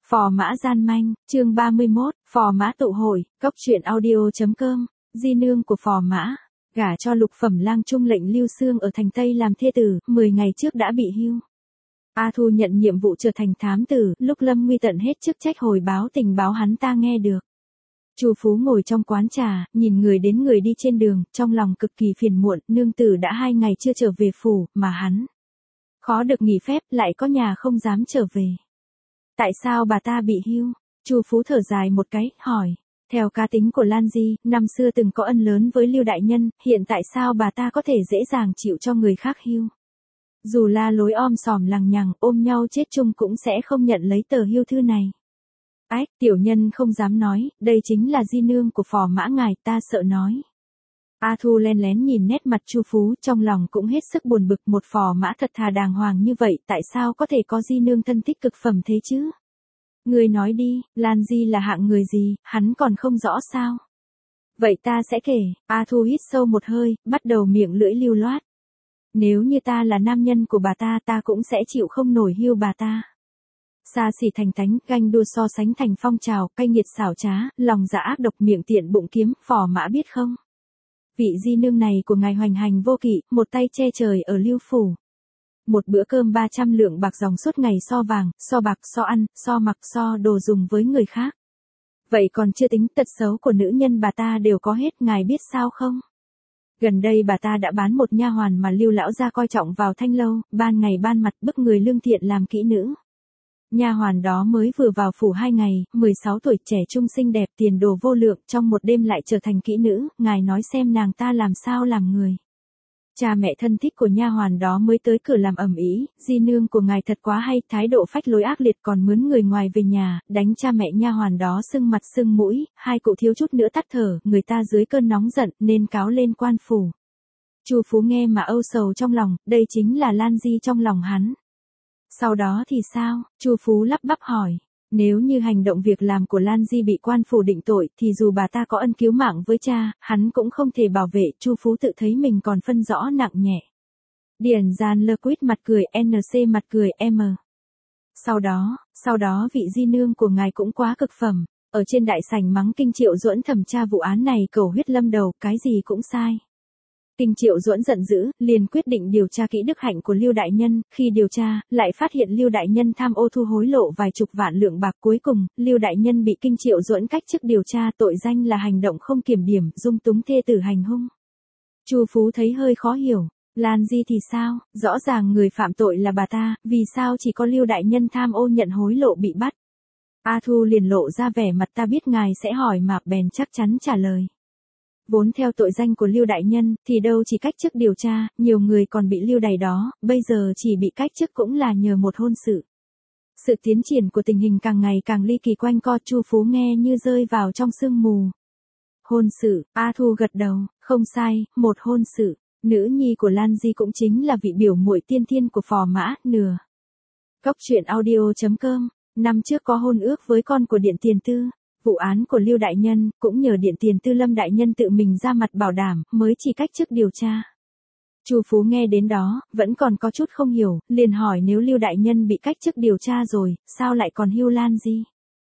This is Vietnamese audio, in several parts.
Phò mã gian manh, chương 31, phò mã tụ hội, cốc truyện audio.com, di nương của phò mã, gả cho lục phẩm lang trung lệnh Lưu Xương ở thành Tây làm thê tử, 10 ngày trước đã bị hưu. A Thu nhận nhiệm vụ trở thành thám tử, lúc lâm nguy tận hết chức trách hồi báo tình báo hắn ta nghe được. Chu Phú ngồi trong quán trà, nhìn người đến người đi trên đường, trong lòng cực kỳ phiền muộn, nương tử đã 2 ngày chưa trở về phủ, mà hắn khó được nghỉ phép, lại có nhà không dám trở về. Tại sao bà ta bị hưu? Chu Phú thở dài một cái, hỏi. Theo cá tính của Lan Di, năm xưa từng có ân lớn với Lưu đại nhân, hiện tại sao bà ta có thể dễ dàng chịu cho người khác hưu? Dù la lối om sòm lằng nhằng, ôm nhau chết chung cũng sẽ không nhận lấy tờ hưu thư này. Ách, tiểu nhân không dám nói, đây chính là di nương của phò mã ngài, ta sợ nói. A Thu len lén nhìn nét mặt Chu Phú, trong lòng cũng hết sức buồn bực, một phò mã thật thà đàng hoàng như vậy, tại sao có thể có di nương thân thích cực phẩm thế chứ? Người nói đi, Lan Di là hạng người gì, hắn còn không rõ sao? Vậy ta sẽ kể. A Thu hít sâu một hơi, bắt đầu miệng lưỡi lưu loát. Nếu như ta là nam nhân của bà ta cũng sẽ chịu không nổi hưu bà ta. Xa xỉ thành tánh, ganh đua so sánh thành phong trào, cay nghiệt xảo trá, lòng dạ ác độc, miệng tiện bụng kiếm, phò mã biết không? Vị di nương này của ngài hoành hành vô kỵ, một tay che trời ở Lưu phủ. Một bữa cơm 300 lượng bạc dòng suốt ngày so vàng, so bạc, so ăn, so mặc, so đồ dùng với người khác. Vậy còn chưa tính tật xấu của nữ nhân bà ta đều có hết, ngài biết sao không? Gần đây bà ta đã bán một nha hoàn mà Lưu lão gia coi trọng vào Thanh lâu, ban ngày ban mặt bức người lương thiện làm kỹ nữ. Nha hoàn đó mới vừa vào phủ 2 ngày, 16 tuổi, trẻ trung xinh đẹp, tiền đồ vô lượng, trong một đêm lại trở thành kỹ nữ, ngài nói xem nàng ta làm sao làm người. Cha mẹ thân thích của nha hoàn đó mới tới cửa làm ầm ĩ, di nương của ngài thật quá hay, thái độ phách lối ác liệt, còn mướn người ngoài về nhà, đánh cha mẹ nha hoàn đó sưng mặt sưng mũi, hai cụ thiếu chút nữa tắt thở, người ta dưới cơn nóng giận nên cáo lên quan phủ. Chu Phú nghe mà âu sầu trong lòng, đây chính là Lan Di trong lòng hắn. Sau đó thì sao? Chu Phú lắp bắp hỏi. Nếu như hành động việc làm của Lan Di bị quan phủ định tội, thì dù bà ta có ân cứu mạng với cha, hắn cũng không thể bảo vệ, Chu Phú tự thấy mình còn phân rõ nặng nhẹ. Điền Gian lơ quýt mặt cười, NC mặt cười, M. Sau đó vị di nương của ngài cũng quá cực phẩm, ở trên đại sảnh mắng Kinh Triệu Duẫn thẩm tra vụ án này cầu huyết lâm đầu, cái gì cũng sai. Kinh Triệu Duẫn giận dữ, liền quyết định điều tra kỹ đức hạnh của Lưu đại nhân, khi điều tra, lại phát hiện Lưu đại nhân tham ô thu hối lộ vài chục vạn lượng bạc, cuối cùng, Lưu đại nhân bị Kinh Triệu Duẫn cách chức điều tra, tội danh là hành động không kiểm điểm, dung túng thê tử hành hung. Chu Phú thấy hơi khó hiểu, Lan Di thì sao, rõ ràng người phạm tội là bà ta, vì sao chỉ có Lưu đại nhân tham ô nhận hối lộ bị bắt? A Thu liền lộ ra vẻ mặt ta biết ngài sẽ hỏi mà bèn chắc chắn trả lời. Vốn theo tội danh của Lưu đại nhân, thì đâu chỉ cách chức điều tra, nhiều người còn bị lưu đày đó, bây giờ chỉ bị cách chức cũng là nhờ một hôn sự. Sự tiến triển của tình hình càng ngày càng ly kỳ quanh co, Chu Phú nghe như rơi vào trong sương mù. Hôn sự, A Thu gật đầu, không sai, một hôn sự, nữ nhi của Lan Di cũng chính là vị biểu muội tiên thiên của phò mã, nửa. Cốc truyện audio.com, năm trước có hôn ước với con của Điện Tiền Tư. Vụ án của Lưu đại nhân, cũng nhờ Điện Tiền Tư Lâm đại nhân tự mình ra mặt bảo đảm, mới chỉ cách chức điều tra. Chu Phú nghe đến đó, vẫn còn có chút không hiểu, liền hỏi nếu Lưu đại nhân bị cách chức điều tra rồi, sao lại còn hưu Lan Di?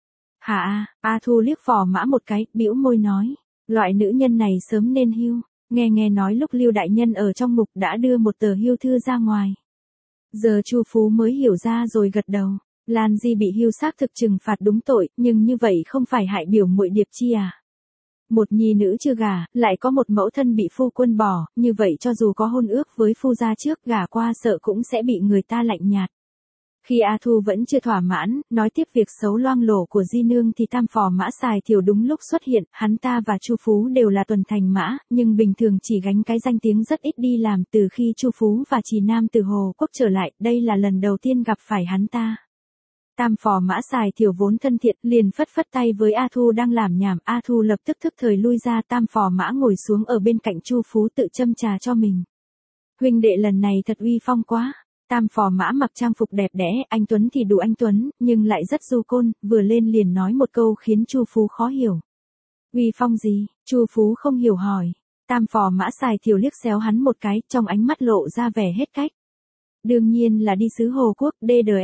Hả? A Thu liếc phò mã một cái, bĩu môi nói, loại nữ nhân này sớm nên hưu, nghe nói lúc Lưu đại nhân ở trong ngục đã đưa một tờ hưu thư ra ngoài. Giờ Chu Phú mới hiểu ra rồi gật đầu. Lan Di bị hưu xác thực trừng phạt đúng tội, nhưng như vậy không phải hại biểu muội Điệp Chi à? Một nhi nữ chưa gả, lại có một mẫu thân bị phu quân bỏ, như vậy cho dù có hôn ước với phu gia trước, gả qua sợ cũng sẽ bị người ta lạnh nhạt. Khi A Thu vẫn chưa thỏa mãn, nói tiếp việc xấu loang lổ của di nương thì tam phò mã Sài Thiều đúng lúc xuất hiện, hắn ta và Chu Phú đều là tuần thành mã, nhưng bình thường chỉ gánh cái danh tiếng rất ít đi làm. Từ khi Chu Phú và Trì Nam từ Hồ Quốc trở lại, đây là lần đầu tiên gặp phải hắn ta. Tam phò mã Sài Thiều vốn thân thiện, liền phất phất tay với A Thu đang làm nhảm, A Thu lập tức thức thời lui ra, tam phò mã ngồi xuống ở bên cạnh Chu Phú tự châm trà cho mình. Huynh đệ lần này thật uy phong quá. Tam phò mã mặc trang phục đẹp đẽ, anh Tuấn thì đủ anh Tuấn, nhưng lại rất du côn, vừa lên liền nói một câu khiến Chu Phú khó hiểu. Uy phong gì? Chu Phú không hiểu hỏi. Tam phò mã Sài Thiều liếc xéo hắn một cái, trong ánh mắt lộ ra vẻ hết cách. Đương nhiên là đi xứ Hồ Quốc,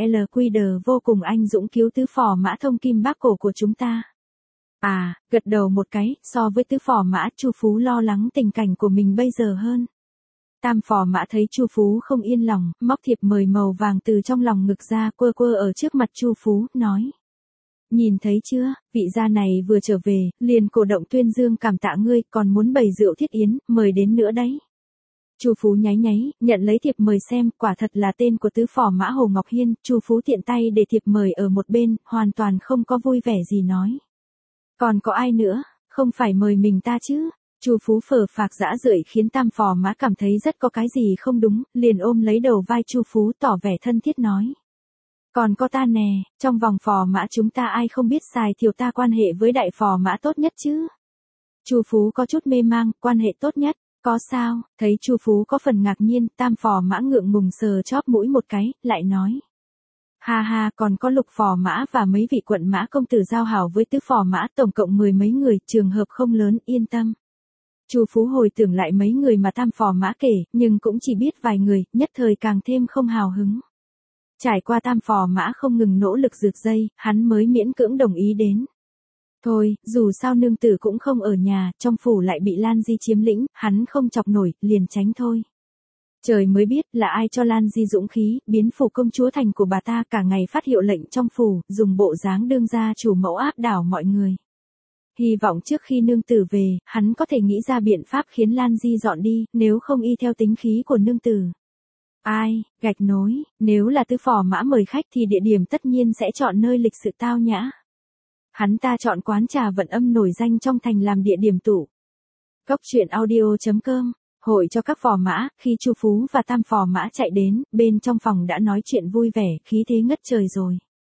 DDLQD vô cùng anh dũng cứu tứ phò mã thông kim bác cổ của chúng ta. À, gật đầu một cái, so với tứ phò mã, Chu Phú lo lắng tình cảnh của mình bây giờ hơn. Tam phò mã thấy Chu Phú không yên lòng, móc thiệp mời màu vàng từ trong lòng ngực ra, quơ quơ ở trước mặt Chu Phú, nói: "Nhìn thấy chưa, vị gia này vừa trở về, liền cổ động tuyên dương cảm tạ ngươi, còn muốn bày rượu thiết yến, mời đến nữa đấy." Chu Phú nháy nháy, nhận lấy thiệp mời xem, quả thật là tên của tứ phò mã Hồ Ngọc Hiên, Chu Phú tiện tay để thiệp mời ở một bên, hoàn toàn không có vui vẻ gì nói: "Còn có ai nữa, không phải mời mình ta chứ?" Chu Phú phờ phạc dã rượi khiến tam phò mã cảm thấy rất có cái gì không đúng, liền ôm lấy đầu vai Chu Phú tỏ vẻ thân thiết nói: "Còn có ta nè, trong vòng phò mã chúng ta ai không biết xài thiều ta quan hệ với đại phò mã tốt nhất chứ?" Chu Phú có chút mê mang, quan hệ tốt nhất, có sao? Thấy Chu Phú có phần ngạc nhiên, tam phò mã ngượng ngùng sờ chóp mũi một cái, lại nói: "Ha ha, còn có lục phò mã và mấy vị quận mã công tử giao hảo với tứ phò mã, tổng cộng 10 mấy người, trường hợp không lớn, yên tâm." Chu Phú hồi tưởng lại mấy người mà tam phò mã kể, nhưng cũng chỉ biết vài người, nhất thời càng thêm không hào hứng. Trải qua tam phò mã không ngừng nỗ lực rực dây, hắn mới miễn cưỡng đồng ý đến. Thôi, dù sao nương tử cũng không ở nhà, trong phủ lại bị Lan Di chiếm lĩnh, hắn không chọc nổi, liền tránh thôi. Trời mới biết là ai cho Lan Di dũng khí, biến phủ công chúa thành của bà ta, cả ngày phát hiệu lệnh trong phủ, dùng bộ dáng đương gia chủ mẫu áp đảo mọi người. Hy vọng trước khi nương tử về, hắn có thể nghĩ ra biện pháp khiến Lan Di dọn đi, nếu không y theo tính khí của nương tử. Ai, gạch nối, nếu là tứ phò mã mời khách thì địa điểm tất nhiên sẽ chọn nơi lịch sự tao nhã. Hắn ta chọn quán trà Vận Âm nổi danh trong thành làm địa điểm tụ. Cốc truyện audio.com, hội cho các phò mã, khi Chu Phú và tam phò mã chạy đến, bên trong phòng đã nói chuyện vui vẻ, khí thế ngất trời rồi.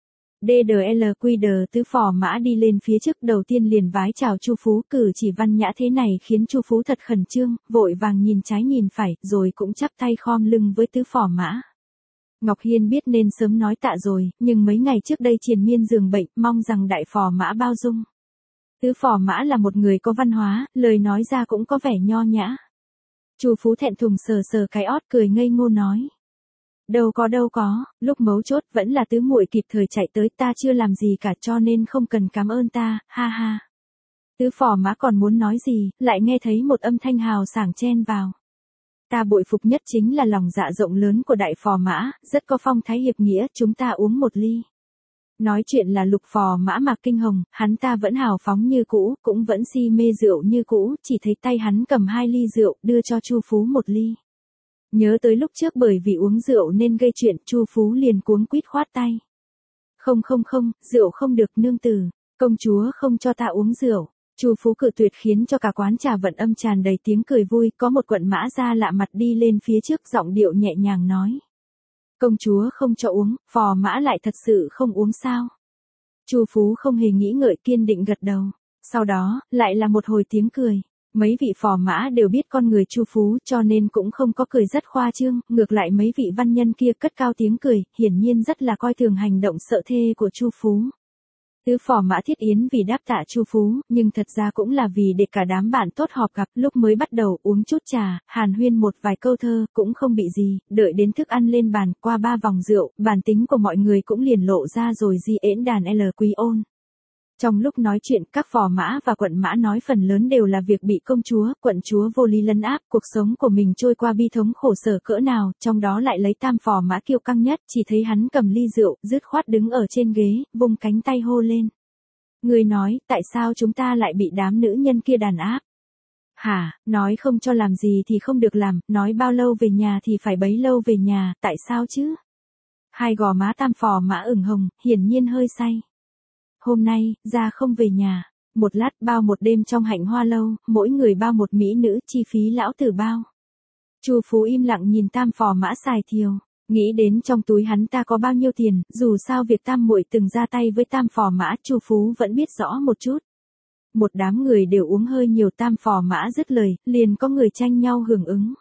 DDLQD tứ phò mã đi lên phía trước, đầu tiên liền vái chào Chu Phú, cử chỉ văn nhã thế này khiến Chu Phú thật khẩn trương, vội vàng nhìn trái nhìn phải, rồi cũng chắp tay khom lưng với tứ phò mã. Ngọc Hiên biết nên sớm nói tạ rồi, nhưng mấy ngày trước đây triền miên giường bệnh, mong rằng đại phò mã bao dung. Tứ phò mã là một người có văn hóa, lời nói ra cũng có vẻ nho nhã. Chu Phú thẹn thùng sờ sờ cái ót, cười ngây ngô nói: đâu có, lúc mấu chốt vẫn là tứ muội kịp thời chạy tới, ta chưa làm gì cả cho nên không cần cảm ơn ta, ha ha." Tứ phò mã còn muốn nói gì, lại nghe thấy một âm thanh hào sảng chen vào: "Ta bội phục nhất chính là lòng dạ rộng lớn của đại phò mã, rất có phong thái hiệp nghĩa, chúng ta uống một ly." Nói chuyện là lục phò mã Mạc Kinh Hồng, hắn ta vẫn hào phóng như cũ, cũng vẫn si mê rượu như cũ, chỉ thấy tay hắn cầm 2 ly rượu, đưa cho Chu Phú 1 ly. Nhớ tới lúc trước bởi vì uống rượu nên gây chuyện, Chu Phú liền cuống quýt khoát tay: Không, rượu không được nương tử, công chúa không cho ta uống rượu." Chu Phú cự tuyệt khiến cho cả quán trà Vận Âm tràn đầy tiếng cười vui, có một quận mã ra lạ mặt đi lên phía trước, giọng điệu nhẹ nhàng nói: "Công chúa không cho uống, phò mã lại thật sự không uống sao?" Chu Phú không hề nghĩ ngợi, kiên định gật đầu. Sau đó, lại là một hồi tiếng cười. Mấy vị phò mã đều biết con người Chu Phú cho nên cũng không có cười rất khoa trương, ngược lại mấy vị văn nhân kia cất cao tiếng cười, hiển nhiên rất là coi thường hành động sợ thê của Chu Phú. Tứ phò mã thiết yến vì đáp tạ Chu Phú, nhưng thật ra cũng là vì để cả đám bạn tốt họp gặp, lúc mới bắt đầu uống chút trà, hàn huyên một vài câu thơ, cũng không bị gì, đợi đến thức ăn lên bàn, qua 3 vòng rượu, bản tính của mọi người cũng liền lộ ra rồi, di ễn đàn L Quý Ôn. Trong lúc nói chuyện, các phò mã và quận mã nói phần lớn đều là việc bị công chúa, quận chúa vô lý lấn áp, cuộc sống của mình trôi qua bi thống khổ sở cỡ nào, trong đó lại lấy tam phò mã kiêu căng nhất, chỉ thấy hắn cầm ly rượu, dứt khoát đứng ở trên ghế, vung cánh tay hô lên: "Người nói, tại sao chúng ta lại bị đám nữ nhân kia đàn áp? Hả, nói không cho làm gì thì không được làm, nói bao lâu về nhà thì phải bấy lâu về nhà, tại sao chứ?" Hai gò má tam phò mã ửng hồng, hiển nhiên hơi say. "Hôm nay, ra không về nhà. Một lát bao một đêm trong Hạnh Hoa lâu, mỗi người bao một mỹ nữ, chi phí lão tử bao." Chu Phú im lặng nhìn tam phò mã xài thiều, nghĩ đến trong túi hắn ta có bao nhiêu tiền, dù sao việc tam muội từng ra tay với tam phò mã, Chu Phú vẫn biết rõ một chút. Một đám người đều uống hơi nhiều, tam phò mã dứt lời, liền có người tranh nhau hưởng ứng.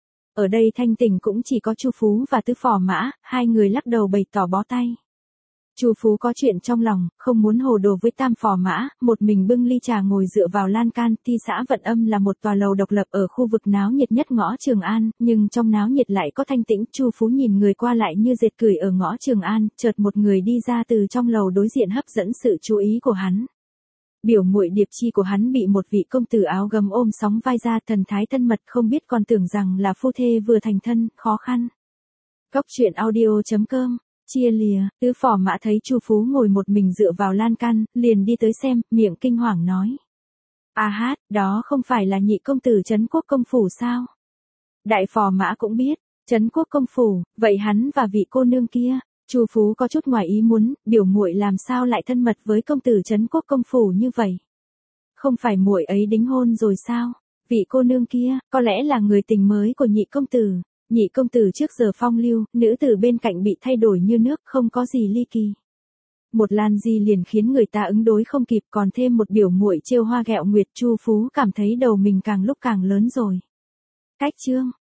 Ở đây thanh tỉnh cũng chỉ có Chu Phú và tứ phò mã, hai người lắc đầu bày tỏ bó tay. Chu Phú có chuyện trong lòng, không muốn hồ đồ với tam phò mã, một mình bưng ly trà ngồi dựa vào lan can. Thị xã Vận Âm là một tòa lầu độc lập ở khu vực náo nhiệt nhất ngõ Trường An, nhưng trong náo nhiệt lại có thanh tĩnh. Chu Phú nhìn người qua lại như dệt cửi ở ngõ Trường An, chợt một người đi ra từ trong lầu đối diện hấp dẫn sự chú ý của hắn. Biểu muội Điệp Chi của hắn bị một vị công tử áo gấm ôm sóng vai ra, thần thái thân mật, không biết còn tưởng rằng là phu thê vừa thành thân, khó khăn. Cốc truyện audio.com Chia lìa, tứ phò mã thấy Chu Phú ngồi một mình dựa vào lan can, liền đi tới xem, miệng kinh hoàng nói. A hát, đó không phải là nhị công tử Trấn Quốc công phủ sao? Đại phò mã cũng biết, Trấn Quốc công phủ, vậy hắn và vị cô nương kia. Chu Phú có chút ngoài ý muốn, biểu muội làm sao lại thân mật với công tử Trấn Quốc công phủ như vậy? Không phải muội ấy đính hôn rồi sao? Vị cô nương kia, có lẽ là người tình mới của nhị công tử. Nhị công tử trước giờ phong lưu, nữ tử bên cạnh bị thay đổi như nước, không có gì ly kỳ. Một Lan Di liền khiến người ta ứng đối không kịp, còn thêm một biểu muội trêu hoa ghẹo nguyệt. Chu Phú cảm thấy đầu mình càng lúc càng lớn rồi. Cách chương